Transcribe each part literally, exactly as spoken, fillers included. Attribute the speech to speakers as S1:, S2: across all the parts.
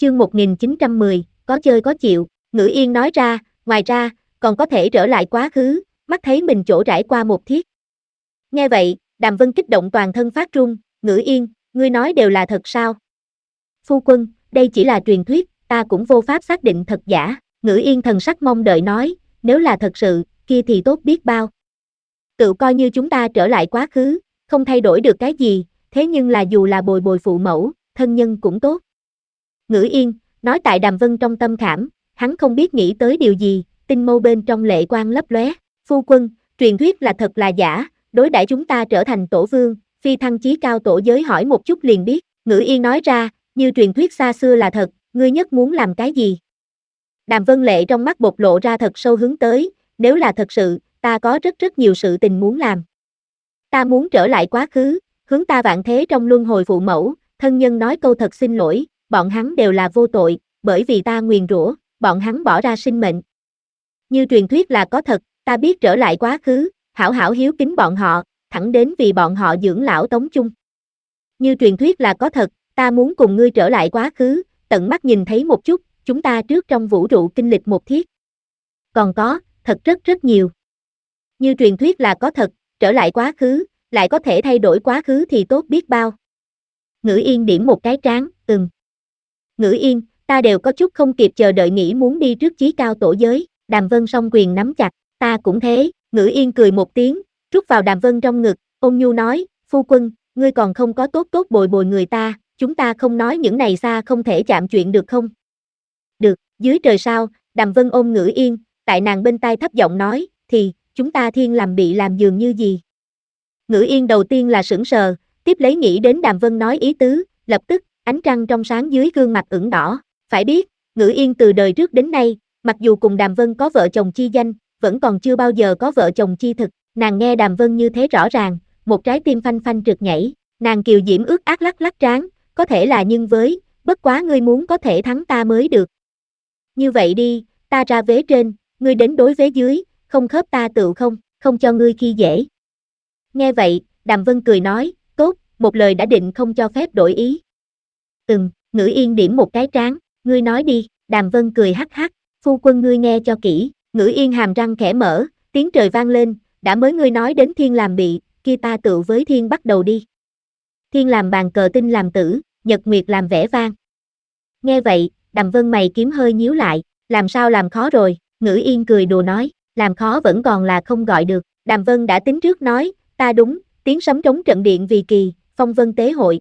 S1: chương một nghìn chín trăm mười, có chơi có chịu, Ngữ Yên nói ra, ngoài ra, còn có thể trở lại quá khứ, mắt thấy mình chỗ trải qua một thiết. Nghe vậy, Đàm Vân kích động toàn thân phát run, Ngữ Yên, ngươi nói đều là thật sao? Phu quân, đây chỉ là truyền thuyết, ta cũng vô pháp xác định thật giả, Ngữ Yên thần sắc mong đợi nói, nếu là thật sự, kia thì tốt biết bao. Tự coi như chúng ta trở lại quá khứ, không thay đổi được cái gì, thế nhưng là dù là bồi bồi phụ mẫu, thân nhân cũng tốt. Ngữ Yên, nói tại Đàm Vân trong tâm khảm, hắn không biết nghĩ tới điều gì, tinh mâu bên trong lệ quang lấp lóe. Phu quân, truyền thuyết là thật là giả, đối đãi chúng ta trở thành tổ vương, phi thăng chí cao tổ giới hỏi một chút liền biết. Ngữ Yên nói ra, như truyền thuyết xa xưa là thật, ngươi nhất muốn làm cái gì? Đàm Vân Lệ trong mắt bộc lộ ra thật sâu hướng tới, nếu là thật sự, ta có rất rất nhiều sự tình muốn làm. Ta muốn trở lại quá khứ, hướng ta vạn thế trong luân hồi phụ mẫu, thân nhân nói câu thật xin lỗi, bọn hắn đều là vô tội, bởi vì ta nguyền rủa, bọn hắn bỏ ra sinh mệnh. Như truyền thuyết là có thật, ta biết trở lại quá khứ, hảo hảo hiếu kính bọn họ, thẳng đến vì bọn họ dưỡng lão tống chung. Như truyền thuyết là có thật, ta muốn cùng ngươi trở lại quá khứ, tận mắt nhìn thấy một chút, chúng ta trước trong vũ trụ kinh lịch một thiết. Còn có, thật rất rất nhiều. Như truyền thuyết là có thật, trở lại quá khứ, lại có thể thay đổi quá khứ thì tốt biết bao. Ngữ Yên điểm một cái trán, ừm. Ngữ Yên, ta đều có chút không kịp chờ đợi nghĩ muốn đi trước chí cao tổ giới, Đàm Vân song quyền nắm chặt, ta cũng thế, Ngữ Yên cười một tiếng, rút vào Đàm Vân trong ngực, ôn nhu nói, phu quân, ngươi còn không có tốt tốt bồi bồi người ta, chúng ta không nói những này xa không thể chạm chuyện được không? Được, dưới trời sao, Đàm Vân ôm Ngữ Yên, tại nàng bên tai thấp giọng nói, thì, chúng ta thiên làm bị làm dường như gì? Ngữ Yên đầu tiên là sững sờ, tiếp lấy nghĩ đến Đàm Vân nói ý tứ, lập tức, ánh trăng trong sáng dưới gương mặt ửng đỏ, phải biết, Ngữ Yên từ đời trước đến nay, mặc dù cùng Đàm Vân có vợ chồng chi danh, vẫn còn chưa bao giờ có vợ chồng chi thực, nàng nghe Đàm Vân như thế rõ ràng, một trái tim phanh phanh trượt nhảy, nàng kiều diễm ướt át lắc lắc trán, có thể là nhưng với, bất quá ngươi muốn có thể thắng ta mới được. Như vậy đi, ta ra vế trên, ngươi đến đối vế dưới, không khớp ta tựu không, không cho ngươi khi dễ. Nghe vậy, Đàm Vân cười nói, tốt, một lời đã định không cho phép đổi ý. Ừm, Ngữ Yên điểm một cái trán, ngươi nói đi, Đàm Vân cười hắc hắc, phu quân ngươi nghe cho kỹ, Ngữ Yên hàm răng khẽ mở, tiếng trời vang lên, đã mới ngươi nói đến thiên làm bị, kia ta tựu với thiên bắt đầu đi. Thiên làm bàn cờ tinh làm tử, nhật nguyệt làm vẻ vang. Nghe vậy, Đàm Vân mày kiếm hơi nhíu lại, làm sao làm khó rồi, Ngữ Yên cười đùa nói, làm khó vẫn còn là không gọi được, Đàm Vân đã tính trước nói, ta đúng, tiếng sấm trống trận điện vì kỳ, phong vân tế hội.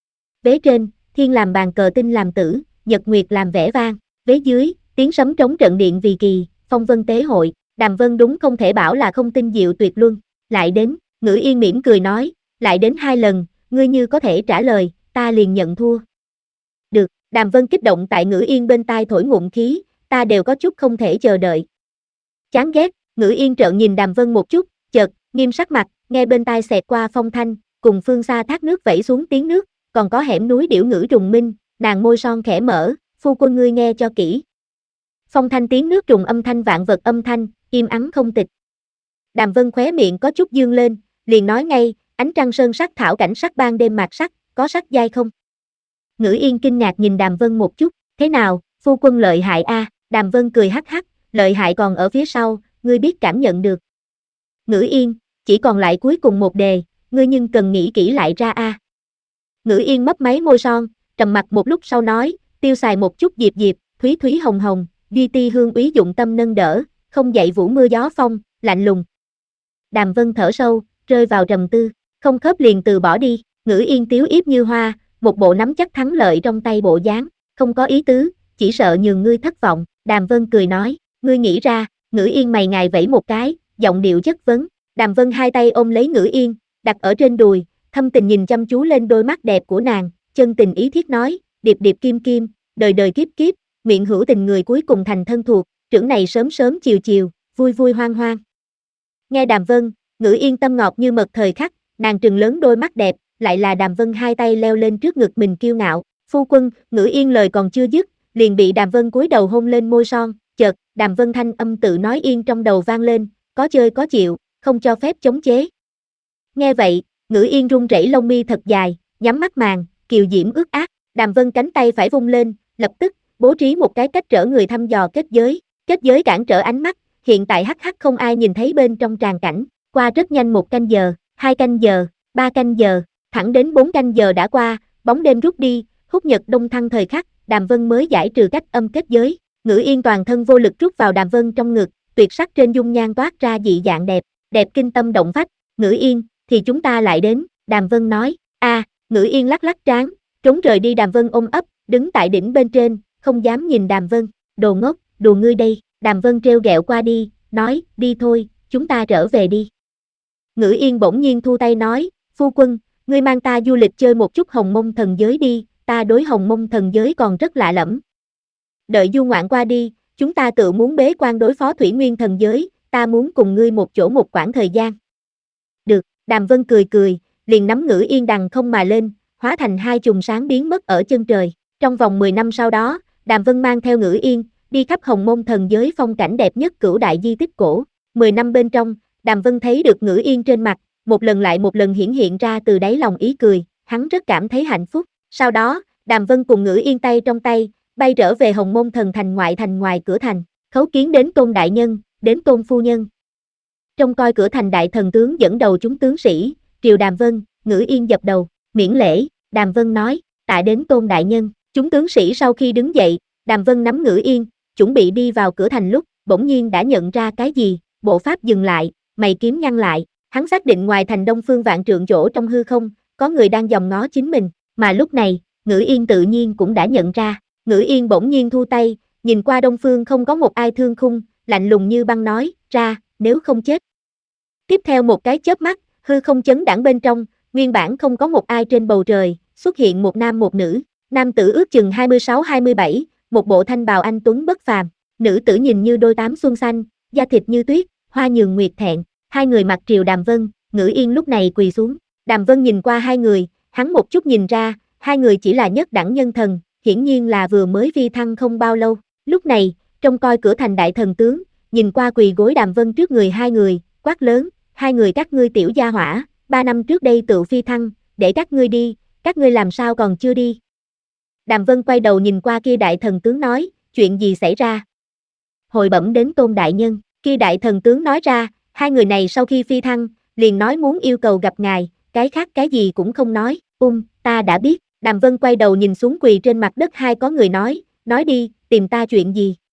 S1: Vế trên, thiên làm bàn cờ tinh làm tử, nhật nguyệt làm vẻ vang, vế dưới, tiếng sấm trống trận điện vì kỳ, phong vân tế hội, Đàm Vân đúng không thể bảo là không tinh diệu tuyệt luân, lại đến, Ngữ Yên mỉm cười nói, lại đến hai lần, ngươi như có thể trả lời, ta liền nhận thua. Được, Đàm Vân kích động tại Ngữ Yên bên tai thổi ngụm khí, ta đều có chút không thể chờ đợi. Chán ghét, Ngữ Yên trợn nhìn Đàm Vân một chút, chợt, nghiêm sắc mặt, nghe bên tai xẹt qua phong thanh, cùng phương xa thác nước vẩy xuống tiếng nước, còn có hẻm núi điểu ngữ trùng minh, nàng môi son khẽ mở, phu quân ngươi nghe cho kỹ. Phong thanh tiếng nước trùng âm thanh vạn vật âm thanh, im ắng không tịch. Đàm Vân khóe miệng có chút dương lên, liền nói ngay, ánh trăng sơn sắc thảo cảnh sắc ban đêm mạc sắc, có sắc dai không? Ngữ Yên kinh ngạc nhìn Đàm Vân một chút, thế nào, phu quân lợi hại a? Đàm Vân cười hắc hắc, lợi hại còn ở phía sau, ngươi biết cảm nhận được. Ngữ Yên, chỉ còn lại cuối cùng một đề, ngươi nhưng cần nghĩ kỹ lại ra a. Ngữ Yên mấp máy môi son, trầm mặt một lúc sau nói, tiêu xài một chút diệp diệp, thúy thúy hồng hồng, duy ti hương úy dụng tâm nâng đỡ, không dậy vũ mưa gió phong, lạnh lùng. Đàm Vân thở sâu, rơi vào trầm tư, không khớp liền từ bỏ đi, Ngữ Yên tiếu yếp như hoa, một bộ nắm chắc thắng lợi trong tay bộ dáng, không có ý tứ, chỉ sợ nhường ngươi thất vọng, Đàm Vân cười nói, ngươi nghĩ ra, Ngữ Yên mày ngài vẫy một cái, giọng điệu chất vấn, Đàm Vân hai tay ôm lấy Ngữ Yên, đặt ở trên đùi, thâm tình nhìn chăm chú lên đôi mắt đẹp của nàng, chân tình ý thiết nói, điệp điệp kim kim, đời đời kiếp kiếp, miệng hữu tình người cuối cùng thành thân thuộc, trưởng này sớm sớm chiều chiều, vui vui hoang hoang. Nghe Đàm Vân, Ngữ Yên tâm ngọt như mật thời khắc, nàng trừng lớn đôi mắt đẹp, lại là Đàm Vân hai tay leo lên trước ngực mình kiêu ngạo, phu quân, Ngữ Yên lời còn chưa dứt, liền bị Đàm Vân cúi đầu hôn lên môi son, chợt, Đàm Vân thanh âm tự nói yên trong đầu vang lên, có chơi có chịu, không cho phép chống chế. Nghe vậy, Ngữ Yên run rẩy lông mi thật dài, nhắm mắt màng, kiều diễm ướt át, Đàm Vân cánh tay phải vung lên, lập tức, bố trí một cái cách trở người thăm dò kết giới, kết giới cản trở ánh mắt, hiện tại hắc hắc không ai nhìn thấy bên trong tràng cảnh, qua rất nhanh một canh giờ, hai canh giờ, ba canh giờ, thẳng đến bốn canh giờ đã qua, bóng đêm rút đi, húc nhật đông thăng thời khắc, Đàm Vân mới giải trừ cách âm kết giới, Ngữ Yên toàn thân vô lực rút vào Đàm Vân trong ngực, tuyệt sắc trên dung nhan toát ra dị dạng đẹp, đẹp kinh tâm động phách, Ngữ Yên, thì chúng ta lại đến, Đàm Vân nói, a, à, Ngữ Yên lắc lắc trán, trốn rời đi. Đàm Vân ôm ấp, đứng tại đỉnh bên trên, không dám nhìn Đàm Vân, đồ ngốc, đùa ngươi đây, Đàm Vân trêu ghẹo qua đi, nói, đi thôi, chúng ta trở về đi. Ngữ Yên bỗng nhiên thu tay nói, phu quân, ngươi mang ta du lịch chơi một chút Hồng Mông thần giới đi, ta đối Hồng Mông thần giới còn rất lạ lẫm. Đợi du ngoạn qua đi, chúng ta tự muốn bế quan đối phó Thủy Nguyên thần giới, ta muốn cùng ngươi một chỗ một quãng thời gian. Được, Đàm Vân cười cười, liền nắm Ngữ Yên đằng không mà lên, hóa thành hai chùm sáng biến mất ở chân trời. Trong vòng mười năm sau đó, Đàm Vân mang theo Ngữ Yên, đi khắp Hồng Mông thần giới phong cảnh đẹp nhất cửu đại di tích cổ. mười năm bên trong, Đàm Vân thấy được Ngữ Yên trên mặt, một lần lại một lần hiển hiện ra từ đáy lòng ý cười, hắn rất cảm thấy hạnh phúc. Sau đó, Đàm Vân cùng Ngữ Yên tay trong tay, bay trở về Hồng Mông thần thành ngoại thành ngoài cửa thành, khấu kiến đến Tôn đại nhân, đến Tôn phu nhân. Trong coi cửa thành đại thần tướng dẫn đầu chúng tướng sĩ, triều Đàm Vân, Ngữ Yên dập đầu, miễn lễ, Đàm Vân nói, tạ đến Tôn đại nhân. Chúng tướng sĩ sau khi đứng dậy, Đàm Vân nắm Ngữ Yên, chuẩn bị đi vào cửa thành lúc, bỗng nhiên đã nhận ra cái gì, bộ pháp dừng lại, mày kiếm nhăn lại, hắn xác định ngoài thành đông phương vạn trượng chỗ trong hư không, có người đang dòm ngó chính mình, mà lúc này, Ngữ Yên tự nhiên cũng đã nhận ra, Ngữ Yên bỗng nhiên thu tay, nhìn qua đông phương không có một ai thương khung, lạnh lùng như băng nói, ra, nếu không chết. Tiếp theo một cái chớp mắt, hư không chấn đãng bên trong, nguyên bản không có một ai trên bầu trời, xuất hiện một nam một nữ, nam tử ước chừng hai mươi sáu hai mươi bảy, một bộ thanh bào anh tuấn bất phàm, nữ tử nhìn như đôi tám xuân xanh, da thịt như tuyết, hoa nhường nguyệt thẹn, hai người mặc triều Đàm Vân, Ngữ Yên lúc này quỳ xuống, Đàm Vân nhìn qua hai người, hắn một chút nhìn ra, hai người chỉ là nhất đẳng nhân thần, hiển nhiên là vừa mới phi thăng không bao lâu, lúc này, trong coi cửa thành đại thần tướng, nhìn qua quỳ gối Đàm Vân trước người hai người, quát lớn, hai người các ngươi tiểu gia hỏa, ba năm trước đây tự phi thăng, để các ngươi đi, các ngươi làm sao còn chưa đi. Đàm Vân quay đầu nhìn qua kia đại thần tướng nói, chuyện gì xảy ra? Hồi bẩm đến Tôn đại nhân, kia đại thần tướng nói ra, hai người này sau khi phi thăng, liền nói muốn yêu cầu gặp ngài, cái khác cái gì cũng không nói, um, ta đã biết. Đàm Vân quay đầu nhìn xuống quỳ trên mặt đất hai có người nói, nói đi, tìm ta chuyện gì?